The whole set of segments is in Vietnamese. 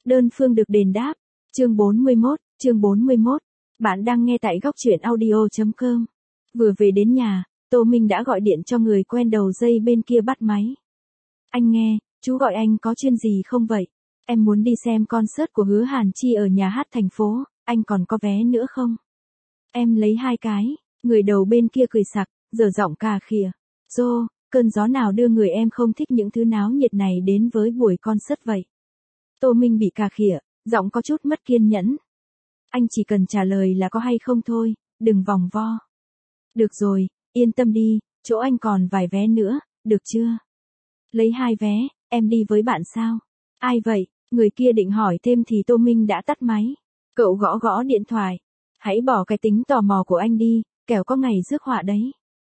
Đơn phương được đền đáp. Chương 41. Bạn đang nghe tại góc truyện audio.com. Vừa về đến nhà, Tô Minh đã gọi điện cho người quen đầu dây bên kia bắt máy. Anh nghe, chú gọi anh có chuyện gì không vậy? Em muốn đi xem concert của Hứa Hàn Chi ở nhà hát thành phố, anh còn có vé nữa không? Em lấy 2 cái, người đầu bên kia cười sặc, dở giọng cà khịa. Dô, cơn gió nào đưa người em không thích những thứ náo nhiệt này đến với buổi concert vậy? Tô Minh bị cà khịa, giọng có chút mất kiên nhẫn. Anh chỉ cần trả lời là có hay không thôi, đừng vòng vo. Được rồi, yên tâm đi, chỗ anh còn vài vé nữa, được chưa? Lấy 2 vé, em đi với bạn sao? Ai vậy? Người kia định hỏi thêm thì Tô Minh đã tắt máy. Cậu gõ gõ điện thoại. Hãy bỏ cái tính tò mò của anh đi, kẻo có ngày rước họa đấy.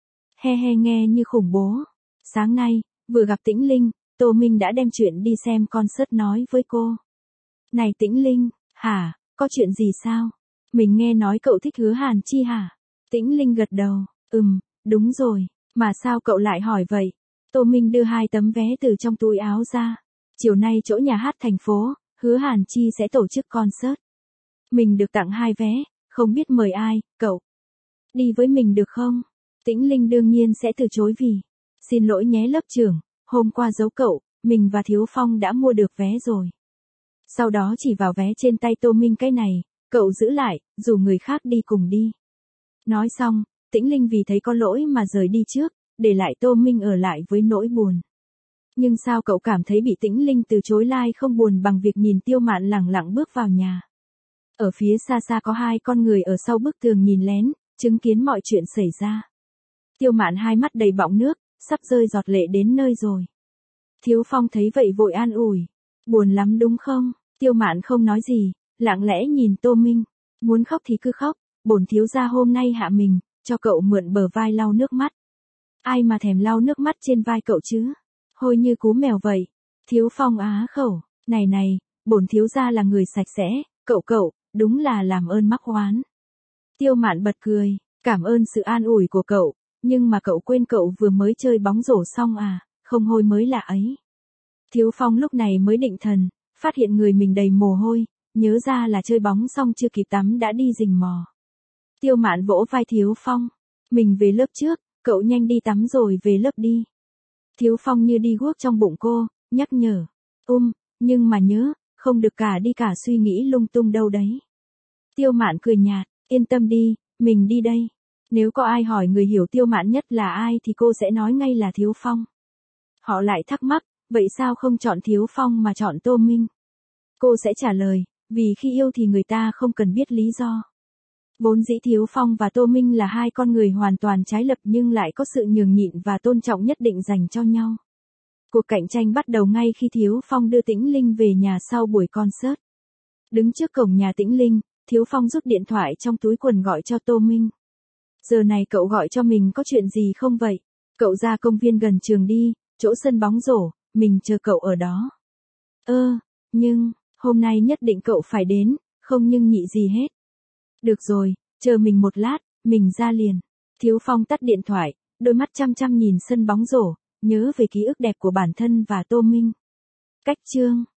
He he, nghe như khủng bố. Sáng nay, vừa gặp Tĩnh Linh, Tô Minh đã đem chuyện đi xem concert nói với cô. Này Tĩnh Linh, hả, có chuyện gì sao? Mình nghe nói cậu thích Hứa Hàn Chi hả? Tĩnh Linh gật đầu, đúng rồi, mà sao cậu lại hỏi vậy? Tô Minh đưa 2 tấm vé từ trong túi áo ra. Chiều nay chỗ nhà hát thành phố, Hứa Hàn Chi sẽ tổ chức concert. Mình được tặng 2 vé, không biết mời ai, cậu đi với mình được không? Tĩnh Linh đương nhiên sẽ từ chối vì, xin lỗi nhé lớp trưởng, hôm qua giấu cậu, mình và Thiếu Phong đã mua được vé rồi. Sau đó chỉ vào vé trên tay Tô Minh, cái này, cậu giữ lại, rủ người khác đi cùng đi. Nói xong, Tĩnh Linh vì thấy có lỗi mà rời đi trước, để lại Tô Minh ở lại với nỗi buồn. Nhưng sao cậu cảm thấy bị Tĩnh Linh từ chối không buồn bằng việc nhìn Tiêu Mạn lẳng lặng bước vào nhà. Ở phía xa xa có 2 con người ở sau bức tường nhìn lén, chứng kiến mọi chuyện xảy ra. Tiêu Mạn 2 mắt đầy bọng nước, sắp rơi giọt lệ đến nơi rồi. Thiếu Phong thấy vậy vội an ủi. Buồn lắm đúng không? Tiêu Mạn không nói gì, lặng lẽ nhìn Tô Minh. Muốn khóc thì cứ khóc, bổn thiếu gia hôm nay hạ mình, cho cậu mượn bờ vai lau nước mắt. Ai mà thèm lau nước mắt trên vai cậu chứ? Hôi như cú mèo vậy. Thiếu Phong á khẩu, này, bổn thiếu gia là người sạch sẽ, cậu, đúng là làm ơn mắc oán. Tiêu Mạn bật cười, cảm ơn sự an ủi của cậu, nhưng mà cậu quên cậu vừa mới chơi bóng rổ xong à, không hôi mới lạ ấy. Thiếu Phong lúc này mới định thần, phát hiện người mình đầy mồ hôi, nhớ ra là chơi bóng xong chưa kịp tắm đã đi rình mò. Tiêu Mạn vỗ vai Thiếu Phong, mình về lớp trước, cậu nhanh đi tắm rồi về lớp đi. Thiếu Phong như đi guốc trong bụng cô, nhắc nhở, nhưng mà nhớ, không được cả đi cả suy nghĩ lung tung đâu đấy. Tiêu Mạn cười nhạt, yên tâm đi, mình đi đây. Nếu có ai hỏi người hiểu Tiêu Mạn nhất là ai thì cô sẽ nói ngay là Thiếu Phong. Họ lại thắc mắc, vậy sao không chọn Thiếu Phong mà chọn Tô Minh? Cô sẽ trả lời, vì khi yêu thì người ta không cần biết lý do. Vốn dĩ Thiếu Phong và Tô Minh là 2 con người hoàn toàn trái lập nhưng lại có sự nhường nhịn và tôn trọng nhất định dành cho nhau. Cuộc cạnh tranh bắt đầu ngay khi Thiếu Phong đưa Tĩnh Linh về nhà sau buổi concert. Đứng trước cổng nhà Tĩnh Linh, Thiếu Phong rút điện thoại trong túi quần gọi cho Tô Minh. Giờ này cậu gọi cho mình có chuyện gì không vậy? Cậu ra công viên gần trường đi, chỗ sân bóng rổ, mình chờ cậu ở đó. Nhưng, hôm nay nhất định cậu phải đến, không nhưng nhị gì hết. Được rồi, chờ mình một lát, mình ra liền. Thiếu Phong tắt điện thoại, đôi mắt chăm chăm nhìn sân bóng rổ, nhớ về ký ức đẹp của bản thân và Tô Minh. Cách chương